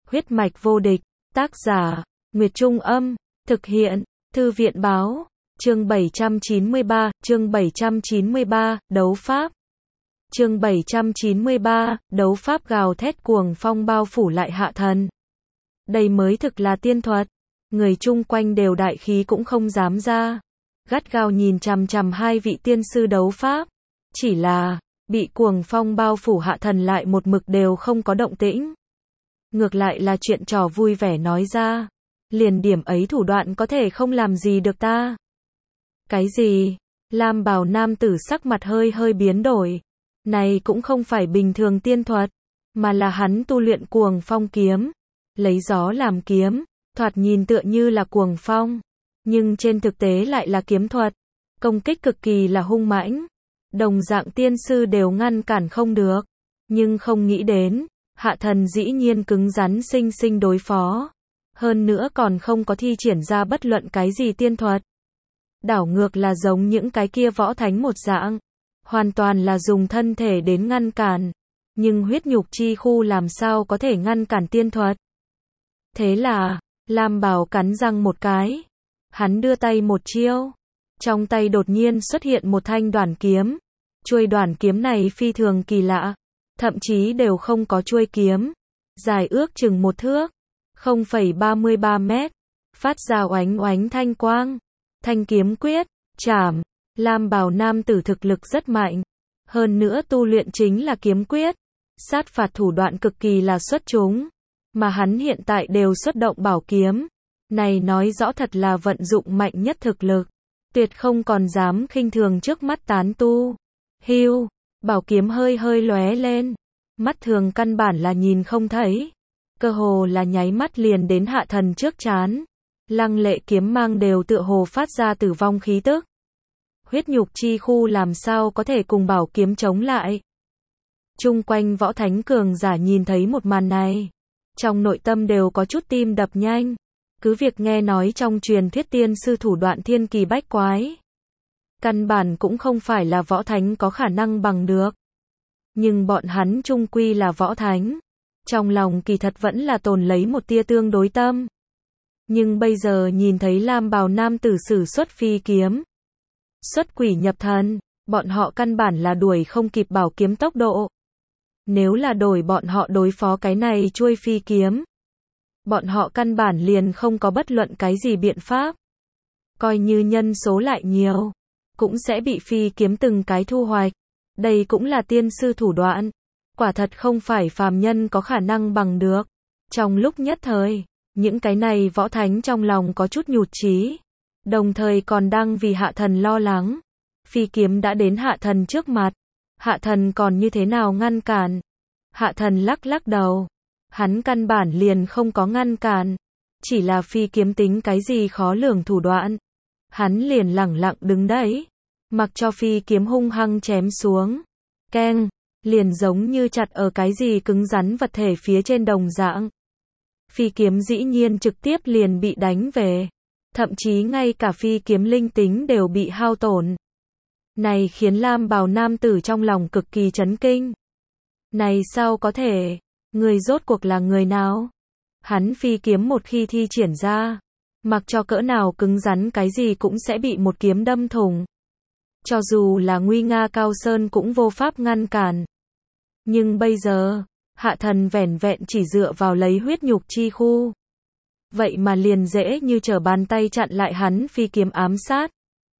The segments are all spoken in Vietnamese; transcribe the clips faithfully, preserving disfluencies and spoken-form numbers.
Huyết mạch vô địch, tác giả, Nguyệt Trung Âm, thực hiện, Thư viện Báo, chương bảy trăm chín mươi ba, chương bảy trăm chín mươi ba, đấu pháp. Chương bảy trăm chín mươi ba, đấu pháp gào thét cuồng phong bao phủ lại Hạ Thần. Đây mới thực là tiên thuật, người chung quanh đều đại khí cũng không dám ra, gắt gao nhìn chằm chằm hai vị tiên sư đấu pháp. Chỉ là, bị cuồng phong bao phủ Hạ Thần lại một mực đều không có động tĩnh. Ngược lại là chuyện trò vui vẻ nói ra, liền điểm ấy thủ đoạn có thể không làm gì được ta. Cái gì? Lam bào nam tử sắc mặt hơi hơi biến đổi. Này cũng không phải bình thường tiên thuật, mà là hắn tu luyện cuồng phong kiếm, lấy gió làm kiếm, thoạt nhìn tựa như là cuồng phong, nhưng trên thực tế lại là kiếm thuật, công kích cực kỳ là hung mãnh, đồng dạng tiên sư đều ngăn cản không được, nhưng không nghĩ đến, Hạ Thần dĩ nhiên cứng rắn sinh sinh đối phó, hơn nữa còn không có thi triển ra bất luận cái gì tiên thuật. Đảo ngược là giống những cái kia võ thánh một dạng, hoàn toàn là dùng thân thể đến ngăn cản, nhưng huyết nhục chi khu làm sao có thể ngăn cản tiên thuật. Thế là, Lam Bảo cắn răng một cái, hắn đưa tay một chiêu, trong tay đột nhiên xuất hiện một thanh đoản kiếm, chuôi đoản kiếm này phi thường kỳ lạ, thậm chí đều không có chuôi kiếm, dài ước chừng một thước, không phẩy ba mươi ba mét, phát ra oánh oánh thanh quang, thanh kiếm quyết, chảm. Lam bào nam tử thực lực rất mạnh, hơn nữa tu luyện chính là kiếm quyết, sát phạt thủ đoạn cực kỳ là xuất chúng, mà hắn hiện tại đều xuất động bảo kiếm, này nói rõ thật là vận dụng mạnh nhất thực lực, tuyệt không còn dám khinh thường trước mắt tán tu. Hưu, bảo kiếm hơi hơi lóe lên, mắt thường căn bản là nhìn không thấy, cơ hồ là nháy mắt liền đến Hạ Thần trước trán, lăng lệ kiếm mang đều tựa hồ phát ra tử vong khí tức. Huyết nhục chi khu làm sao có thể cùng bảo kiếm chống lại. Chung quanh võ thánh cường giả nhìn thấy một màn này, trong nội tâm đều có chút tim đập nhanh, cứ việc nghe nói trong truyền thuyết tiên sư thủ đoạn thiên kỳ bách quái, căn bản cũng không phải là võ thánh có khả năng bằng được. Nhưng bọn hắn chung quy là võ thánh, trong lòng kỳ thật vẫn là tồn lấy một tia tương đối tâm. Nhưng bây giờ nhìn thấy Lam bào nam tử sử xuất phi kiếm, xuất quỷ nhập thần, bọn họ căn bản là đuổi không kịp bảo kiếm tốc độ. Nếu là đổi bọn họ đối phó cái này chuôi phi kiếm, bọn họ căn bản liền không có bất luận cái gì biện pháp. Coi như nhân số lại nhiều, cũng sẽ bị phi kiếm từng cái thu hoạch. Đây cũng là tiên sư thủ đoạn, quả thật không phải phàm nhân có khả năng bằng được. Trong lúc nhất thời, những cái này võ thánh trong lòng có chút nhụt chí, đồng thời còn đang vì Hạ Thần lo lắng. Phi kiếm đã đến Hạ Thần trước mặt, Hạ Thần còn như thế nào ngăn cản? Hạ Thần lắc lắc đầu, hắn căn bản liền không có ngăn cản, chỉ là phi kiếm tính cái gì khó lường thủ đoạn. Hắn liền lẳng lặng đứng đấy, mặc cho phi kiếm hung hăng chém xuống, keng, liền giống như chặt ở cái gì cứng rắn vật thể phía trên đồng dạng. Phi kiếm dĩ nhiên trực tiếp liền bị đánh về, thậm chí ngay cả phi kiếm linh tính đều bị hao tổn. Này khiến Lam bào nam tử trong lòng cực kỳ chấn kinh. Này sao có thể? Người rốt cuộc là người nào? Hắn phi kiếm một khi thi triển ra, mặc cho cỡ nào cứng rắn cái gì cũng sẽ bị một kiếm đâm thủng. Cho dù là nguy nga cao sơn cũng vô pháp ngăn cản. Nhưng bây giờ, Hạ Thần vẻn vẹn chỉ dựa vào lấy huyết nhục chi khu, vậy mà liền dễ như trở bàn tay chặn lại hắn phi kiếm ám sát.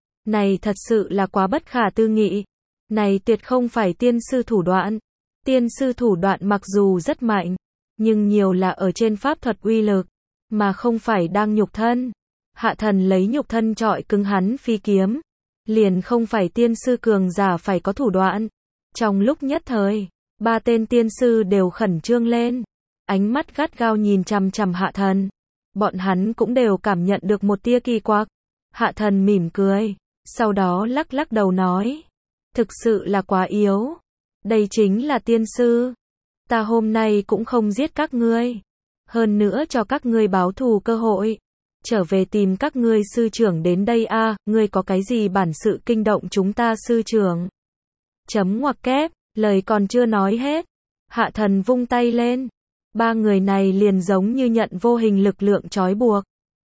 Này thật sự là quá bất khả tư nghị. Này tuyệt không phải tiên sư thủ đoạn. Tiên sư thủ đoạn mặc dù rất mạnh, nhưng nhiều là ở trên pháp thuật uy lực, mà không phải đang nhục thân. Hạ Thần lấy nhục thân trọi cứng hắn phi kiếm, liền không phải tiên sư cường giả phải có thủ đoạn. Trong lúc nhất thời, ba tên tiên sư đều khẩn trương lên, ánh mắt gắt gao nhìn chằm chằm Hạ Thần. Bọn hắn cũng đều cảm nhận được một tia kỳ quặc. Hạ Thần mỉm cười, sau đó lắc lắc đầu nói, thực sự là quá yếu. Đây chính là tiên sư. Ta hôm nay cũng không giết các ngươi, hơn nữa cho các ngươi báo thù cơ hội, trở về tìm các ngươi sư trưởng đến đây a. À, ngươi có cái gì bản sự kinh động chúng ta sư trưởng? Chấm ngoặc kép, lời còn chưa nói hết, Hạ Thần vung tay lên, ba người này liền giống như nhận vô hình lực lượng trói buộc.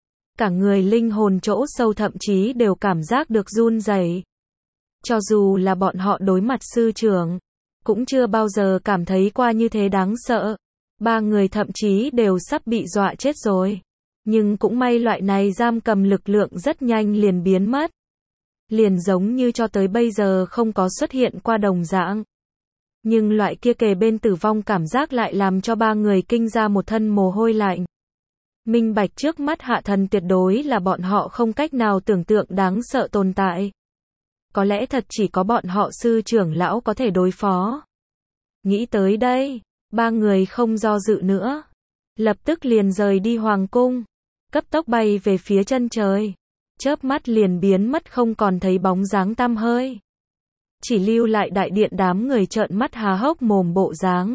Cả người linh hồn chỗ sâu thậm chí đều cảm giác được run rẩy. Cho dù là bọn họ đối mặt sư trưởng, cũng chưa bao giờ cảm thấy qua như thế đáng sợ. Ba người thậm chí đều sắp bị dọa chết rồi. Nhưng cũng may loại này giam cầm lực lượng rất nhanh liền biến mất. Liền giống như cho tới bây giờ không có xuất hiện qua đồng dạng. Nhưng loại kia kề bên tử vong cảm giác lại làm cho ba người kinh ra một thân mồ hôi lạnh. Minh bạch trước mắt hạ thần tuyệt đối là bọn họ không cách nào tưởng tượng đáng sợ tồn tại. Có lẽ thật chỉ có bọn họ sư trưởng lão có thể đối phó. Nghĩ tới đây, ba người không do dự nữa. Lập tức liền rời đi hoàng cung. Cấp tốc bay về phía chân trời. Chớp mắt liền biến mất không còn thấy bóng dáng tăm hơi. Chỉ lưu lại đại điện đám người trợn mắt há hốc mồm bộ dáng.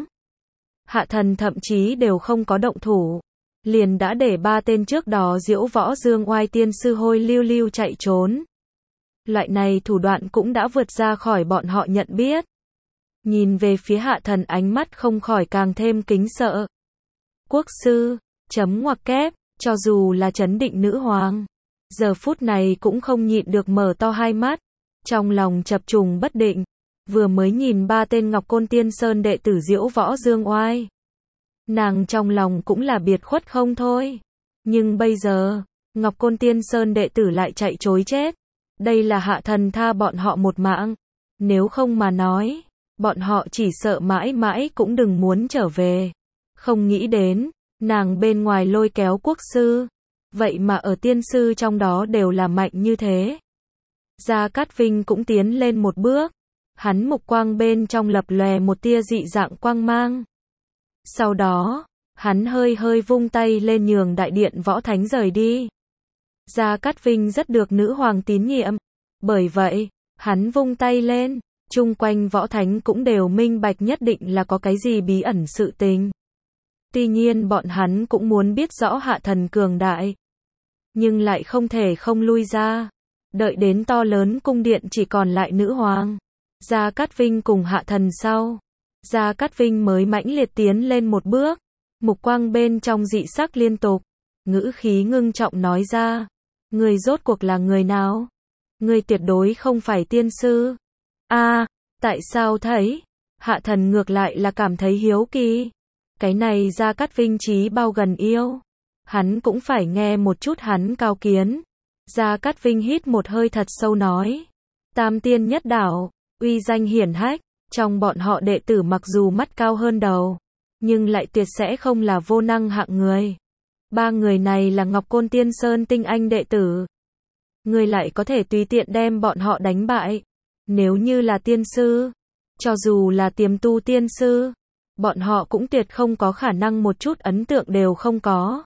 Hạ thần thậm chí đều không có động thủ. Liền đã để ba tên trước đó diễu võ dương oai tiên sư hôi lưu lưu chạy trốn. Loại này thủ đoạn cũng đã vượt ra khỏi bọn họ nhận biết. Nhìn về phía hạ thần ánh mắt không khỏi càng thêm kính sợ. Quốc sư, chấm ngoặc kép, cho dù là trấn định nữ hoàng. Giờ phút này cũng không nhịn được mở to hai mắt. Trong lòng chập trùng bất định. Vừa mới nhìn ba tên Ngọc Côn Tiên Sơn đệ tử diễu võ dương oai. Nàng trong lòng cũng là biệt khuất không thôi. Nhưng bây giờ, Ngọc Côn Tiên Sơn đệ tử lại chạy trối chết. Đây là hạ thần tha bọn họ một mạng. Nếu không mà nói, bọn họ chỉ sợ mãi mãi cũng đừng muốn trở về. Không nghĩ đến, nàng bên ngoài lôi kéo quốc sư. Vậy mà ở tiên sư trong đó đều là mạnh như thế. Gia Cát Vinh cũng tiến lên một bước. Hắn mục quang bên trong lập lòe một tia dị dạng quang mang. Sau đó, hắn hơi hơi vung tay lên nhường đại điện võ thánh rời đi. Gia Cát Vinh rất được nữ hoàng tín nhiệm. Bởi vậy, hắn vung tay lên, chung quanh võ thánh cũng đều minh bạch nhất định là có cái gì bí ẩn sự tình. Tuy nhiên bọn hắn cũng muốn biết rõ hạ thần cường đại. Nhưng lại không thể không lui ra. Đợi đến to lớn cung điện chỉ còn lại nữ hoàng. Gia Cát Vinh cùng hạ thần sau. Gia Cát Vinh mới mãnh liệt tiến lên một bước. Mục quang bên trong dị sắc liên tục. Ngữ khí ngưng trọng nói ra. Người rốt cuộc là người nào? Người tuyệt đối không phải tiên sư. A, à, tại sao thấy? Hạ thần ngược lại là cảm thấy hiếu kỳ. Cái này Gia Cát Vinh trí bao gần yêu. Hắn cũng phải nghe một chút hắn cao kiến. Gia Cát Vinh hít một hơi thật sâu nói. Tam tiên nhất đảo, uy danh hiển hách. Trong bọn họ đệ tử mặc dù mắt cao hơn đầu. Nhưng lại tuyệt sẽ không là vô năng hạng người. Ba người này là Ngọc Côn Tiên Sơn tinh anh đệ tử. Người lại có thể tùy tiện đem bọn họ đánh bại. Nếu như là tiên sư, cho dù là tiềm tu tiên sư, bọn họ cũng tuyệt không có khả năng một chút ấn tượng đều không có.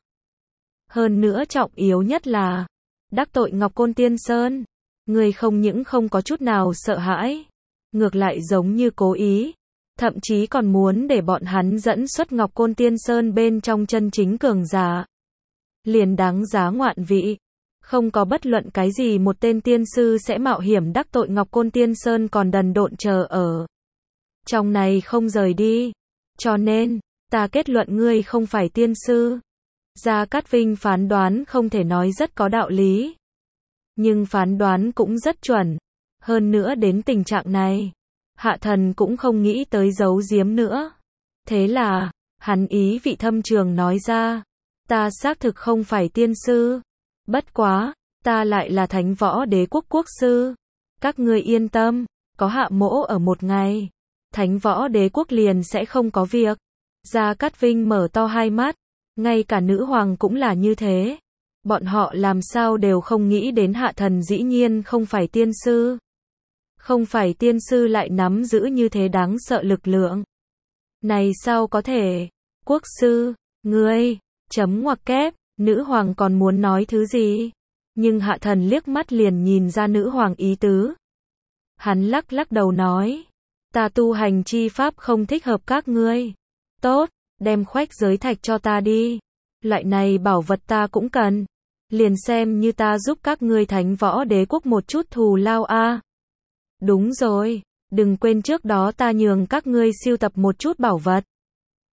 Hơn nữa trọng yếu nhất là, đắc tội Ngọc Côn Tiên Sơn, người không những không có chút nào sợ hãi, ngược lại giống như cố ý, thậm chí còn muốn để bọn hắn dẫn xuất Ngọc Côn Tiên Sơn bên trong chân chính cường giả. Liền đáng giá ngoạn vị. Không có bất luận cái gì một tên tiên sư sẽ mạo hiểm đắc tội Ngọc Côn Tiên Sơn còn đần độn chờ ở trong này không rời đi. Cho nên, ta kết luận ngươi không phải tiên sư. Gia Cát Vinh phán đoán không thể nói rất có đạo lý. Nhưng phán đoán cũng rất chuẩn. Hơn nữa đến tình trạng này, hạ thần cũng không nghĩ tới giấu giếm nữa. Thế là, hắn ý vị thâm trường nói ra. Ta xác thực không phải tiên sư. Bất quá, ta lại là thánh võ đế quốc quốc sư. Các ngươi yên tâm, có hạ mỗ ở một ngày. Thánh võ đế quốc liền sẽ không có việc. Gia Cát Vinh mở to hai mắt. Ngay cả nữ hoàng cũng là như thế. Bọn họ làm sao đều không nghĩ đến hạ thần dĩ nhiên không phải tiên sư. Không phải tiên sư lại nắm giữ như thế đáng sợ lực lượng. Này sao có thể? Quốc sư, ngươi, chấm ngoặc kép, nữ hoàng còn muốn nói thứ gì? Nhưng hạ thần liếc mắt liền nhìn ra nữ hoàng ý tứ. Hắn lắc lắc đầu nói. Ta tu hành chi pháp không thích hợp các ngươi. Tốt, đem khoách giới thạch cho ta đi. Loại này bảo vật ta cũng cần. Liền xem như ta giúp các ngươi thánh võ đế quốc một chút thù lao a. À. Đúng rồi, đừng quên trước đó ta nhường các ngươi siêu tập một chút bảo vật.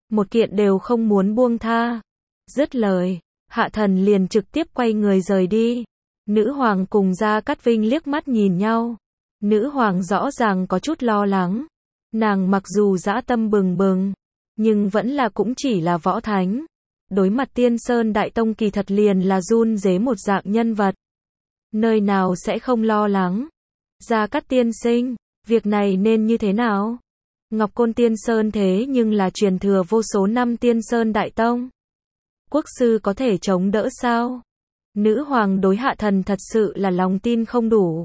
một kiện đều không muốn buông tha. Dứt lời, Hạ Thần liền trực tiếp quay người rời đi. Nữ hoàng cùng Gia Cát Vinh liếc mắt nhìn nhau. Nữ hoàng rõ ràng có chút lo lắng. Nàng mặc dù dã tâm bừng bừng, nhưng vẫn là cũng chỉ là võ thánh. Đối mặt Tiên Sơn Đại Tông kỳ thật liền là run rế một dạng nhân vật. Nơi nào sẽ không lo lắng. Gia Cát tiên sinh, việc này nên như thế nào? Ngọc Côn Tiên Sơn thế nhưng là truyền thừa vô số năm Tiên Sơn Đại Tông. Quốc sư có thể chống đỡ sao? Nữ hoàng đối Hạ Thần thật sự là lòng tin không đủ.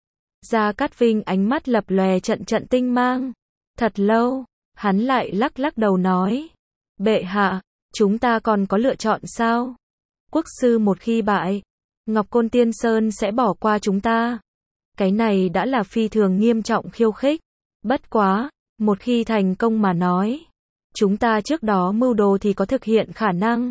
Gia Cát Vinh ánh mắt lập lòe trận trận tinh mang. Thật lâu, hắn lại lắc lắc đầu nói. Bệ hạ, chúng ta còn có lựa chọn sao? Quốc sư một khi bại, Ngọc Côn Tiên Sơn sẽ bỏ qua chúng ta. Cái này đã là phi thường nghiêm trọng khiêu khích. Bất quá, một khi thành công mà nói, chúng ta trước đó mưu đồ thì có thực hiện khả năng.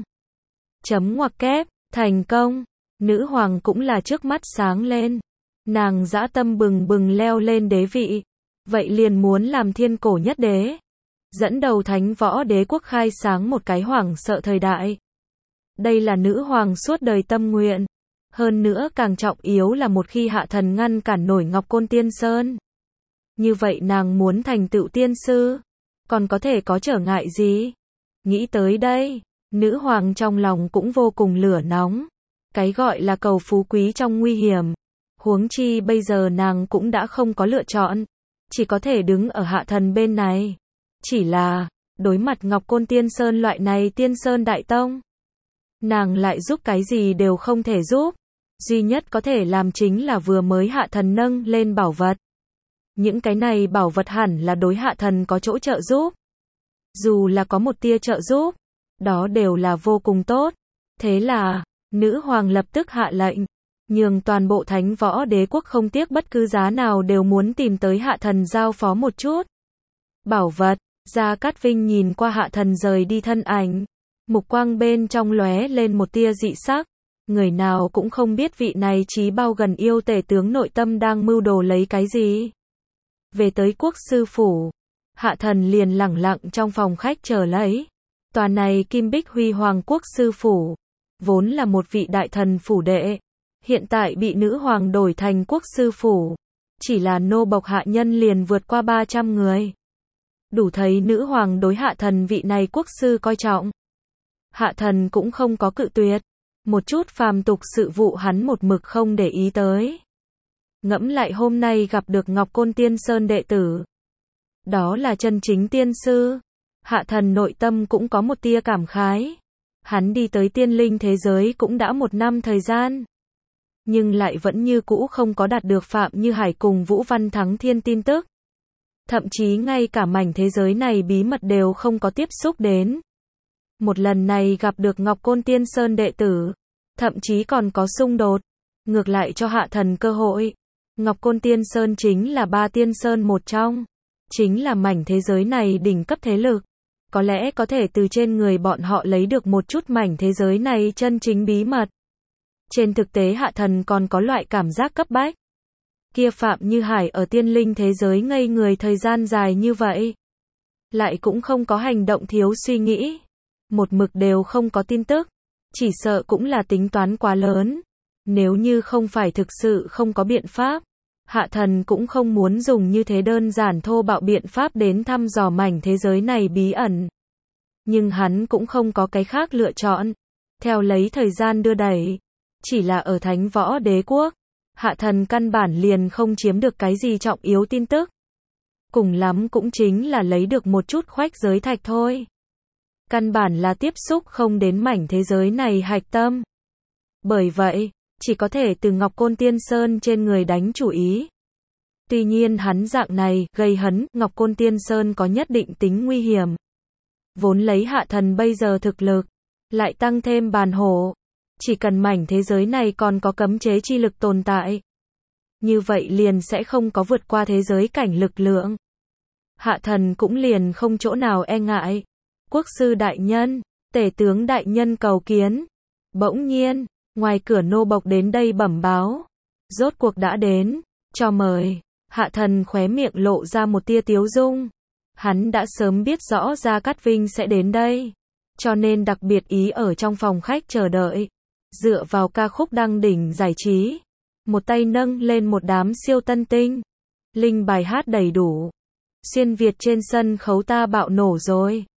Chấm ngoặc kép, thành công. Nữ hoàng cũng là trước mắt sáng lên. Nàng dã tâm bừng bừng leo lên đế vị. Vậy liền muốn làm thiên cổ nhất đế. Dẫn đầu thánh võ đế quốc khai sáng một cái hoảng sợ thời đại. Đây là nữ hoàng suốt đời tâm nguyện. Hơn nữa càng trọng yếu là một khi Hạ Thần ngăn cản nổi Ngọc Côn Tiên Sơn. Như vậy nàng muốn thành tựu tiên sư. Còn có thể có trở ngại gì? Nghĩ tới đây, nữ hoàng trong lòng cũng vô cùng lửa nóng. Cái gọi là cầu phú quý trong nguy hiểm. Huống chi bây giờ nàng cũng đã không có lựa chọn. Chỉ có thể đứng ở Hạ Thần bên này. Chỉ là, đối mặt Ngọc Côn Tiên Sơn loại này Tiên Sơn Đại Tông. Nàng lại giúp cái gì đều không thể giúp. Duy nhất có thể làm chính là vừa mới Hạ Thần nâng lên bảo vật. Những cái này bảo vật hẳn là đối Hạ Thần có chỗ trợ giúp. Dù là có một tia trợ giúp, đó đều là vô cùng tốt. Thế là, nữ hoàng lập tức hạ lệnh, nhường toàn bộ thánh võ đế quốc không tiếc bất cứ giá nào đều muốn tìm tới Hạ Thần giao phó một chút. Bảo vật, Gia Cát Vinh nhìn qua Hạ Thần rời đi thân ảnh. Mục quang bên trong lóe lên một tia dị sắc. Người nào cũng không biết vị này chí bao gần yêu tể tướng nội tâm đang mưu đồ lấy cái gì. Về tới quốc sư phủ, Hạ Thần liền lẳng lặng trong phòng khách chờ lấy. Tòa này Kim Bích Huy Hoàng quốc sư phủ, vốn là một vị đại thần phủ đệ, hiện tại bị nữ hoàng đổi thành quốc sư phủ. Chỉ là nô bộc hạ nhân liền vượt qua ba trăm người. Đủ thấy nữ hoàng đối Hạ Thần vị này quốc sư coi trọng. Hạ Thần cũng không có cự tuyệt. Một chút phàm tục sự vụ hắn một mực không để ý tới. Ngẫm lại hôm nay gặp được Ngọc Côn Tiên Sơn đệ tử. Đó là chân chính tiên sư. Hạ Thần nội tâm cũng có một tia cảm khái. Hắn đi tới tiên linh thế giới cũng đã một năm thời gian. Nhưng lại vẫn như cũ không có đạt được Phạm Như Hải cùng Vũ Văn Thắng Thiên tin tức. Thậm chí ngay cả mảnh thế giới này bí mật đều không có tiếp xúc đến. Một lần này gặp được Ngọc Côn Tiên Sơn đệ tử, thậm chí còn có xung đột, ngược lại cho Hạ Thần cơ hội. Ngọc Côn Tiên Sơn chính là ba tiên sơn một trong, chính là mảnh thế giới này đỉnh cấp thế lực. Có lẽ có thể từ trên người bọn họ lấy được một chút mảnh thế giới này chân chính bí mật. Trên thực tế Hạ Thần còn có loại cảm giác cấp bách. Kia Phạm Như Hải ở tiên linh thế giới ngây người thời gian dài như vậy, lại cũng không có hành động thiếu suy nghĩ. Một mực đều không có tin tức, chỉ sợ cũng là tính toán quá lớn. Nếu như không phải thực sự không có biện pháp, Hạ Thần cũng không muốn dùng như thế đơn giản thô bạo biện pháp đến thăm dò mảnh thế giới này bí ẩn. Nhưng hắn cũng không có cái khác lựa chọn. Theo lấy thời gian đưa đẩy, chỉ là ở thánh võ đế quốc, Hạ Thần căn bản liền không chiếm được cái gì trọng yếu tin tức. Cùng lắm cũng chính là lấy được một chút khoách giới thạch thôi. Căn bản là tiếp xúc không đến mảnh thế giới này hạch tâm. Bởi vậy, chỉ có thể từ Ngọc Côn Tiên Sơn trên người đánh chủ ý. Tuy nhiên hắn dạng này, gây hấn, Ngọc Côn Tiên Sơn có nhất định tính nguy hiểm. Vốn lấy Hạ Thần bây giờ thực lực, lại tăng thêm bàn hổ. Chỉ cần mảnh thế giới này còn có cấm chế chi lực tồn tại. Như vậy liền sẽ không có vượt qua thế giới cảnh lực lượng. Hạ Thần cũng liền không chỗ nào e ngại. Quốc sư đại nhân, tể tướng đại nhân cầu kiến. Bỗng nhiên, ngoài cửa nô bộc đến đây bẩm báo. Rốt cuộc đã đến, cho mời. Hạ Thần khóe miệng lộ ra một tia tiếu dung. Hắn đã sớm biết rõ Gia Cát Vinh sẽ đến đây, cho nên đặc biệt ý ở trong phòng khách chờ đợi. Dựa vào ca khúc đăng đỉnh giải trí, một tay nâng lên một đám siêu tân tinh. Linh bài hát đầy đủ. Xuyên Việt trên sân khấu ta bạo nổ rồi.